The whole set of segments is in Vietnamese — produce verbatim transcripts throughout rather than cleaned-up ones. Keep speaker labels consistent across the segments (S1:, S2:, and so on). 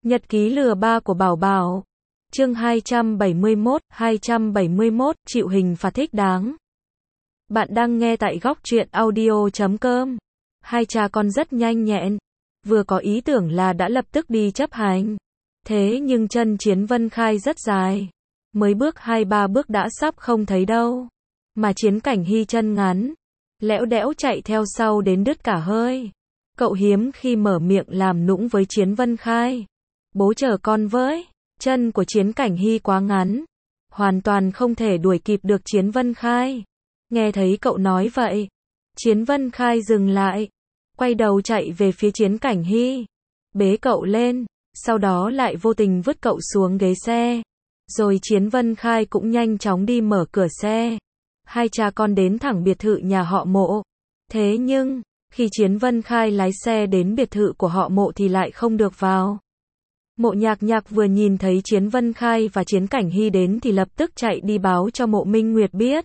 S1: Nhật ký lừa ba của Bảo Bảo. Chương hai trăm bảy mươi mốt, hai trăm bảy mươi mốt, chịu hình phạt thích đáng. Bạn đang nghe tại góc truyện audio chấm com. Hai cha con rất nhanh nhẹn, vừa có ý tưởng là đã lập tức đi chấp hành. Thế nhưng chân Chiến Vân Khai rất dài, mới bước hai ba bước đã sắp không thấy đâu. Mà Chiến Cảnh Hy chân ngắn, lẽo đẽo chạy theo sau đến đứt cả hơi. Cậu hiếm khi mở miệng làm nũng với Chiến Vân Khai. Bố chờ con với. Chân của Chiến Cảnh Hy quá ngắn, hoàn toàn không thể đuổi kịp được Chiến Vân Khai. Nghe thấy cậu nói vậy, Chiến Vân Khai dừng lại, quay đầu chạy về phía Chiến Cảnh Hy, bế cậu lên, sau đó lại vô tình vứt cậu xuống ghế xe. Rồi Chiến Vân Khai cũng nhanh chóng đi mở cửa xe. Hai cha con đến thẳng biệt thự nhà họ Mộ. Thế nhưng, khi Chiến Vân Khai lái xe đến biệt thự của họ Mộ thì lại không được vào. Mộ Nhạc Nhạc vừa nhìn thấy Chiến Vân Khai và Chiến Cảnh Hy đến thì lập tức chạy đi báo cho Mộ Minh Nguyệt biết.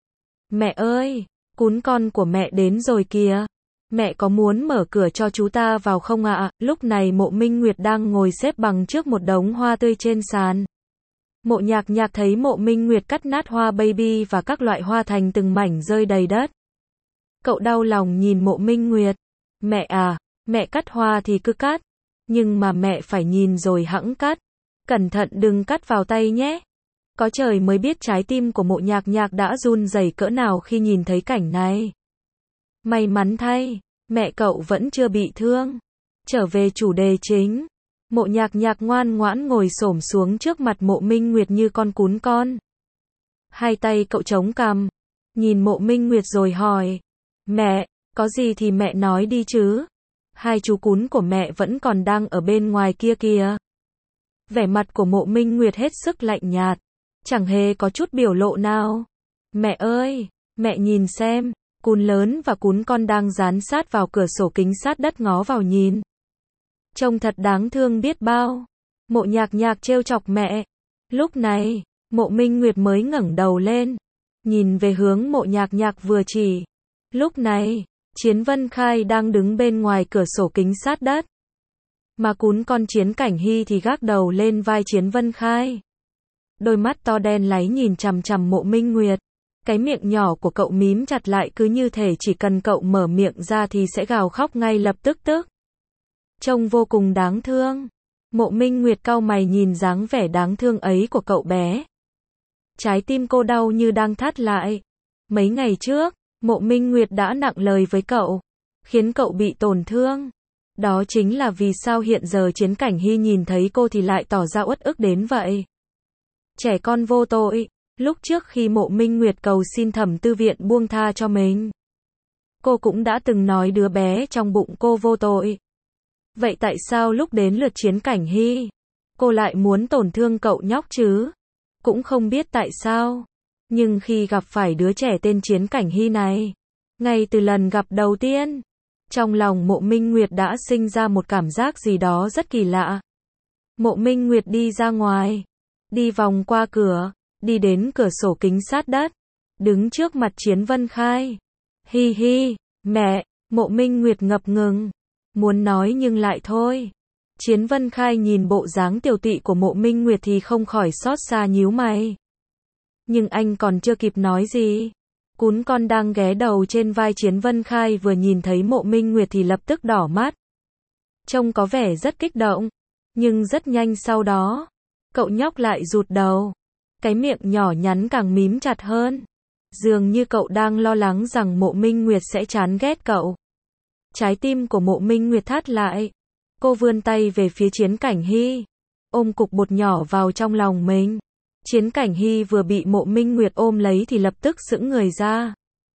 S1: Mẹ ơi, cún con của mẹ đến rồi kìa. Mẹ có muốn mở cửa cho chú ta vào không ạ? À? Lúc này Mộ Minh Nguyệt đang ngồi xếp bằng trước một đống hoa tươi trên sàn. Mộ Nhạc Nhạc thấy Mộ Minh Nguyệt cắt nát hoa baby và các loại hoa thành từng mảnh rơi đầy đất. Cậu đau lòng nhìn Mộ Minh Nguyệt. Mẹ à, mẹ cắt hoa thì cứ cắt. Nhưng mà mẹ phải nhìn rồi hẵng cắt. Cẩn thận đừng cắt vào tay nhé. Có trời mới biết trái tim của Mộ Nhạc Nhạc đã run rẩy cỡ nào khi nhìn thấy cảnh này. May mắn thay, mẹ cậu vẫn chưa bị thương. Trở về chủ đề chính. Mộ Nhạc Nhạc ngoan ngoãn ngồi xổm xuống trước mặt Mộ Minh Nguyệt như con cún con. Hai tay cậu chống cằm, nhìn Mộ Minh Nguyệt rồi hỏi. Mẹ, có gì thì mẹ nói đi chứ. Hai chú cún của mẹ vẫn còn đang ở bên ngoài kia kìa. Vẻ mặt của Mộ Minh Nguyệt hết sức lạnh nhạt, chẳng hề có chút biểu lộ nào. Mẹ ơi, mẹ nhìn xem, cún lớn và cún con đang dán sát vào cửa sổ kính sát đất ngó vào nhìn. Trông thật đáng thương biết bao. Mộ Nhạc Nhạc trêu chọc mẹ. Lúc này, Mộ Minh Nguyệt mới ngẩng đầu lên, nhìn về hướng Mộ Nhạc Nhạc vừa chỉ. Lúc này, Chiến Vân Khai đang đứng bên ngoài cửa sổ kính sát đất. Mà cún con Chiến Cảnh Hy thì gác đầu lên vai Chiến Vân Khai. Đôi mắt to đen láy nhìn chằm chằm Mộ Minh Nguyệt. Cái miệng nhỏ của cậu mím chặt lại cứ như thể chỉ cần cậu mở miệng ra thì sẽ gào khóc ngay lập tức tức. Trông vô cùng đáng thương. Mộ Minh Nguyệt cau mày nhìn dáng vẻ đáng thương ấy của cậu bé. Trái tim cô đau như đang thắt lại. Mấy ngày trước, Mộ Minh Nguyệt đã nặng lời với cậu, khiến cậu bị tổn thương. Đó chính là vì sao hiện giờ Chiến Cảnh Hy nhìn thấy cô thì lại tỏ ra uất ức đến vậy. Trẻ con vô tội. Lúc trước khi Mộ Minh Nguyệt cầu xin Thẩm Tư Viện buông tha cho mình, cô cũng đã từng nói đứa bé trong bụng cô vô tội. Vậy tại sao lúc đến lượt Chiến Cảnh Hy, cô lại muốn tổn thương cậu nhóc chứ? Cũng không biết tại sao. Nhưng khi gặp phải đứa trẻ tên Chiến Cảnh Hy này, ngay từ lần gặp đầu tiên, trong lòng Mộ Minh Nguyệt đã sinh ra một cảm giác gì đó rất kỳ lạ. Mộ Minh Nguyệt đi ra ngoài, đi vòng qua cửa, đi đến cửa sổ kính sát đất, đứng trước mặt Chiến Vân Khai. Hi hi, mẹ, Mộ Minh Nguyệt ngập ngừng, muốn nói nhưng lại thôi. Chiến Vân Khai nhìn bộ dáng tiều tụy của Mộ Minh Nguyệt thì không khỏi xót xa nhíu mày. Nhưng anh còn chưa kịp nói gì, cún con đang ghé đầu trên vai Chiến Vân Khai vừa nhìn thấy Mộ Minh Nguyệt thì lập tức đỏ mắt. Trông có vẻ rất kích động, nhưng rất nhanh sau đó, cậu nhóc lại rụt đầu. Cái miệng nhỏ nhắn càng mím chặt hơn. Dường như cậu đang lo lắng rằng Mộ Minh Nguyệt sẽ chán ghét cậu. Trái tim của Mộ Minh Nguyệt thắt lại. Cô vươn tay về phía Chiến Cảnh Hy, ôm cục bột nhỏ vào trong lòng mình. Chiến Cảnh Hy vừa bị Mộ Minh Nguyệt ôm lấy thì lập tức sững người ra.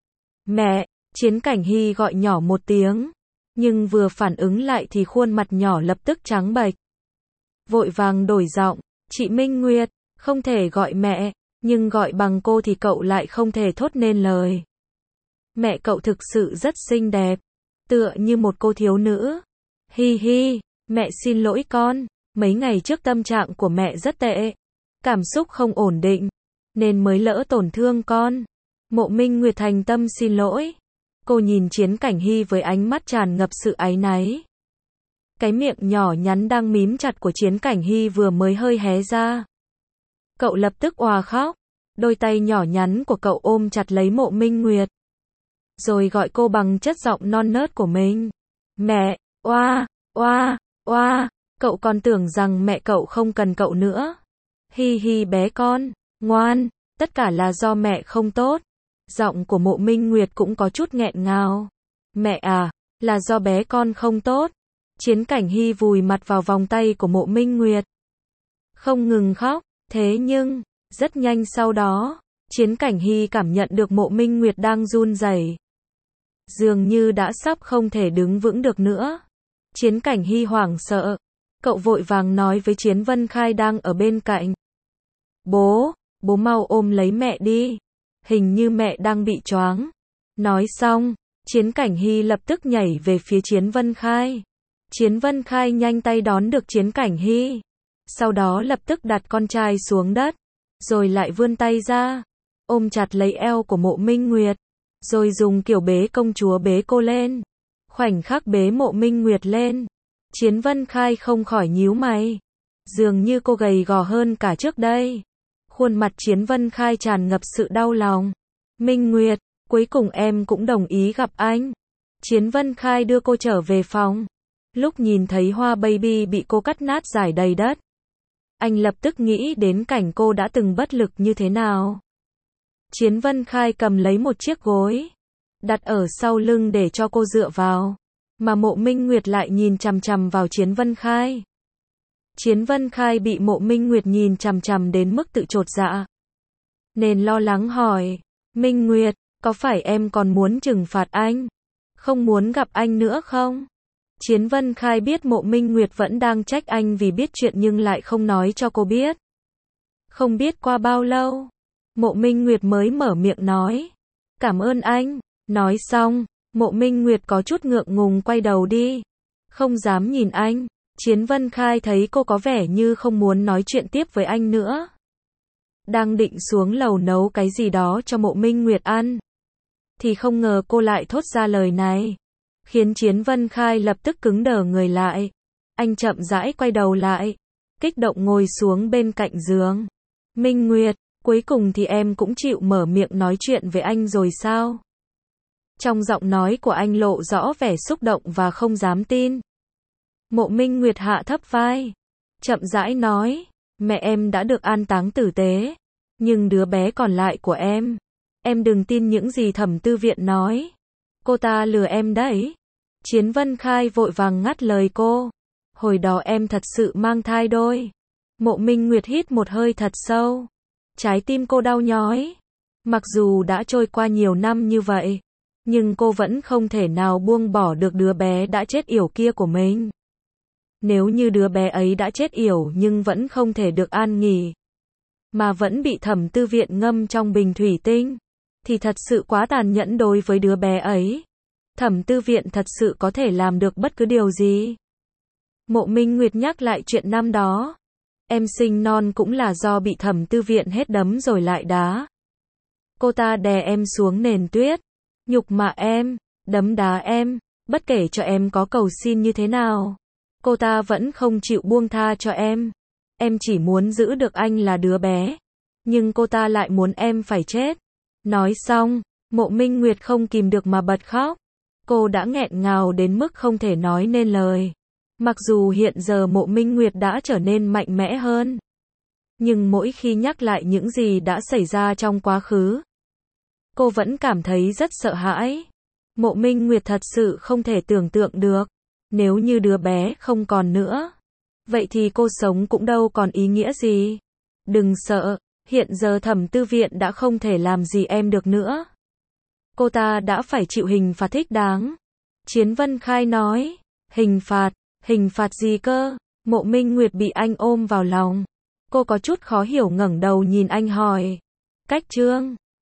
S1: Mẹ, Chiến Cảnh Hy gọi nhỏ một tiếng, nhưng vừa phản ứng lại thì khuôn mặt nhỏ lập tức trắng bệch. Vội vàng đổi giọng, chị Minh Nguyệt, không thể gọi mẹ, nhưng gọi bằng cô thì cậu lại không thể thốt nên lời. Mẹ cậu thực sự rất xinh đẹp, tựa như một cô thiếu nữ. Hi hi, mẹ xin lỗi con, mấy ngày trước tâm trạng của mẹ rất tệ. Cảm xúc không ổn định, nên mới lỡ tổn thương con. Mộ Minh Nguyệt thành tâm xin lỗi. Cô nhìn Chiến Cảnh Hy với ánh mắt tràn ngập sự áy náy. Cái miệng nhỏ nhắn đang mím chặt của Chiến Cảnh Hy vừa mới hơi hé ra. Cậu lập tức òa khóc. Đôi tay nhỏ nhắn của cậu ôm chặt lấy Mộ Minh Nguyệt. Rồi gọi cô bằng chất giọng non nớt của mình. Mẹ, oa, oa, oa. Cậu còn tưởng rằng mẹ cậu không cần cậu nữa. Hi hi bé con, ngoan, tất cả là do mẹ không tốt. Giọng của Mộ Minh Nguyệt cũng có chút nghẹn ngào. Mẹ à, là do bé con không tốt. Chiến Cảnh Hy vùi mặt vào vòng tay của Mộ Minh Nguyệt. Không ngừng khóc, thế nhưng, rất nhanh sau đó, Chiến Cảnh Hy cảm nhận được Mộ Minh Nguyệt đang run rẩy. Dường như đã sắp không thể đứng vững được nữa. Chiến Cảnh Hy hoảng sợ. Cậu vội vàng nói với Chiến Vân Khai đang ở bên cạnh. Bố, bố mau ôm lấy mẹ đi. Hình như mẹ đang bị choáng. Nói xong, Chiến Cảnh Hy lập tức nhảy về phía Chiến Vân Khai. Chiến Vân Khai nhanh tay đón được Chiến Cảnh Hy. Sau đó lập tức đặt con trai xuống đất. Rồi lại vươn tay ra. Ôm chặt lấy eo của Mộ Minh Nguyệt. Rồi dùng kiểu bế công chúa bế cô lên. Khoảnh khắc bế Mộ Minh Nguyệt lên. Chiến Vân Khai không khỏi nhíu mày. Dường như cô gầy gò hơn cả trước đây. Khuôn mặt Chiến Vân Khai tràn ngập sự đau lòng. Minh Nguyệt, cuối cùng em cũng đồng ý gặp anh. Chiến Vân Khai đưa cô trở về phòng. Lúc nhìn thấy hoa baby bị cô cắt nát rải đầy đất, anh lập tức nghĩ đến cảnh cô đã từng bất lực như thế nào. Chiến Vân Khai cầm lấy một chiếc gối, đặt ở sau lưng để cho cô dựa vào. Mà Mộ Minh Nguyệt lại nhìn chằm chằm vào Chiến Vân Khai. Chiến Vân Khai bị Mộ Minh Nguyệt nhìn chằm chằm đến mức tự chột dạ. Nên lo lắng hỏi, Minh Nguyệt, có phải em còn muốn trừng phạt anh? Không muốn gặp anh nữa không? Chiến Vân Khai biết Mộ Minh Nguyệt vẫn đang trách anh vì biết chuyện nhưng lại không nói cho cô biết. Không biết qua bao lâu, Mộ Minh Nguyệt mới mở miệng nói, cảm ơn anh. Nói xong, Mộ Minh Nguyệt có chút ngượng ngùng quay đầu đi. Không dám nhìn anh. Chiến Vân Khai thấy cô có vẻ như không muốn nói chuyện tiếp với anh nữa. Đang định xuống lầu nấu cái gì đó cho Mộ Minh Nguyệt ăn. Thì không ngờ cô lại thốt ra lời này. Khiến Chiến Vân Khai lập tức cứng đờ người lại. Anh chậm rãi quay đầu lại. Kích động ngồi xuống bên cạnh giường. Minh Nguyệt, cuối cùng thì em cũng chịu mở miệng nói chuyện với anh rồi sao? Trong giọng nói của anh lộ rõ vẻ xúc động và không dám tin. Mộ Minh Nguyệt hạ thấp vai. Chậm rãi nói, mẹ em đã được an táng tử tế. Nhưng đứa bé còn lại của em, em đừng tin những gì Thẩm Tư Viện nói. Cô ta lừa em đấy. Chiến Vân Khai vội vàng ngắt lời cô. Hồi đó em thật sự mang thai đôi. Mộ Minh Nguyệt hít một hơi thật sâu. Trái tim cô đau nhói. Mặc dù đã trôi qua nhiều năm như vậy, nhưng cô vẫn không thể nào buông bỏ được đứa bé đã chết yểu kia của mình. Nếu như đứa bé ấy đã chết yểu nhưng vẫn không thể được an nghỉ, mà vẫn bị Thẩm Tư Viện ngâm trong bình thủy tinh, thì thật sự quá tàn nhẫn đối với đứa bé ấy. Thẩm Tư Viện thật sự có thể làm được bất cứ điều gì. Mộ Minh Nguyệt nhắc lại chuyện năm đó. Em sinh non cũng là do bị Thẩm Tư Viện hết đấm rồi lại đá. Cô ta đè em xuống nền tuyết, nhục mạ em, đấm đá em, bất kể cho em có cầu xin như thế nào. Cô ta vẫn không chịu buông tha cho em. Em chỉ muốn giữ được anh là đứa bé. Nhưng cô ta lại muốn em phải chết. Nói xong, Mộ Minh Nguyệt không kìm được mà bật khóc. Cô đã nghẹn ngào đến mức không thể nói nên lời. Mặc dù hiện giờ Mộ Minh Nguyệt đã trở nên mạnh mẽ hơn, nhưng mỗi khi nhắc lại những gì đã xảy ra trong quá khứ, cô vẫn cảm thấy rất sợ hãi. Mộ Minh Nguyệt thật sự không thể tưởng tượng được, nếu như đứa bé không còn nữa, vậy thì cô sống cũng đâu còn ý nghĩa gì. Đừng sợ, hiện giờ Thẩm Tư Viện đã không thể làm gì em được nữa. Cô ta đã phải chịu hình phạt thích đáng. Chiến Vân Khai nói, hình phạt, hình phạt gì cơ? Mộ Minh Nguyệt bị anh ôm vào lòng. Cô có chút khó hiểu ngẩng đầu nhìn anh hỏi. Cách chương